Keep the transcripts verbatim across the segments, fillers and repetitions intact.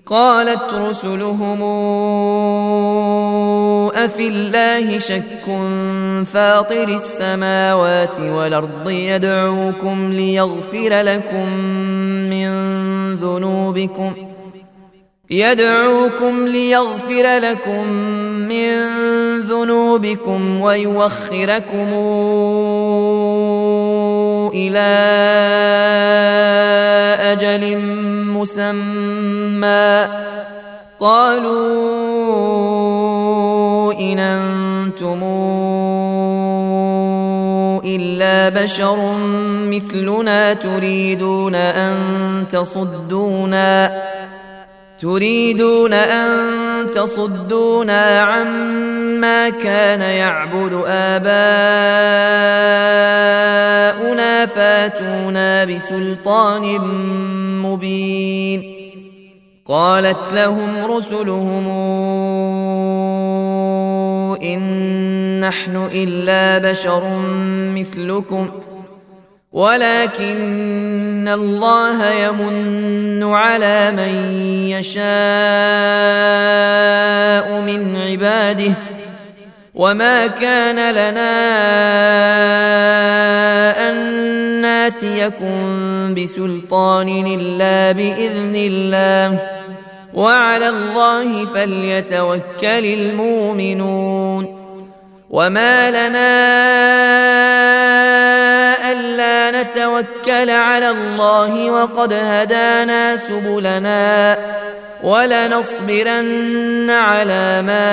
قالت رسلهم أفي الله شك فاطر السماوات والأرض يدعوكم ليغفر لكم من ذنوبكم يدعوكم ليغفر لكم من ذنوبكم ويوخركم إلى أجل مسمى قالوا إن أنتم إلا بشر مثلنا تريدون أن تصدونا تريدون أن تصدونا عما كان يعبد آباؤنا فاتونا بسلطان مبين قالت لهم رسلهم إن نحن إلا بشر مثلكم ولكن الله يمن على من يشاء من عباده وما كان لنا أن ناتيكم بسلطان إلا بإذن الله وعلى الله فليتوكل المؤمنون وما لنا ألا نتوكل على الله وقد هدانا سبلنا ولنصبرن على ما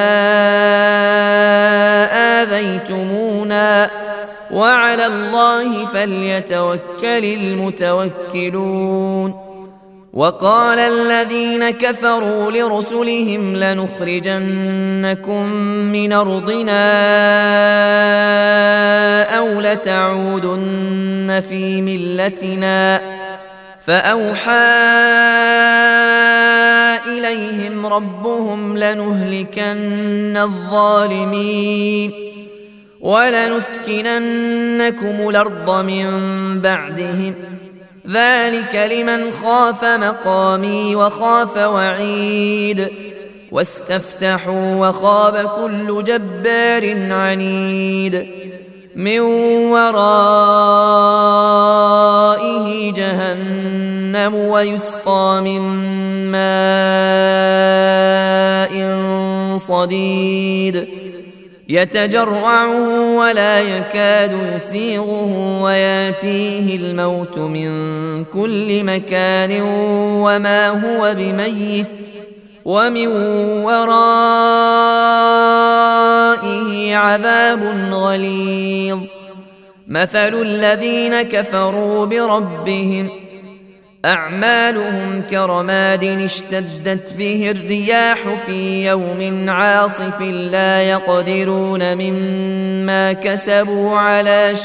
آذيتمونا وعلى الله فليتوكل المتوكلون وقال الذين كفروا لرسلهم لنخرجنكم من أرضنا أو لتعودن في ملتنا فأوحى إليهم ربهم لنهلكن الظالمين ولنسكننكم الأرض من بعدهم ذلك لمن خاف مقامي وخاف وعيد واستفتحوا وخاب كل جبار عنيد من ورائه جهنم ويسقى من ماء صديد يتجرعه ولا يكاد يسيغه وياتيه الموت من كل مكان وما هو بميت ومن ورائه عذاب غليظ مثل الذين كفروا بربهم أعمالهم كرماد اشتدت به الرياح في يوم عاصف لا يقدرون مما كسبوا على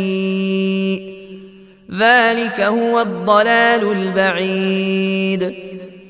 شيء ذلك هو الضلال البعيد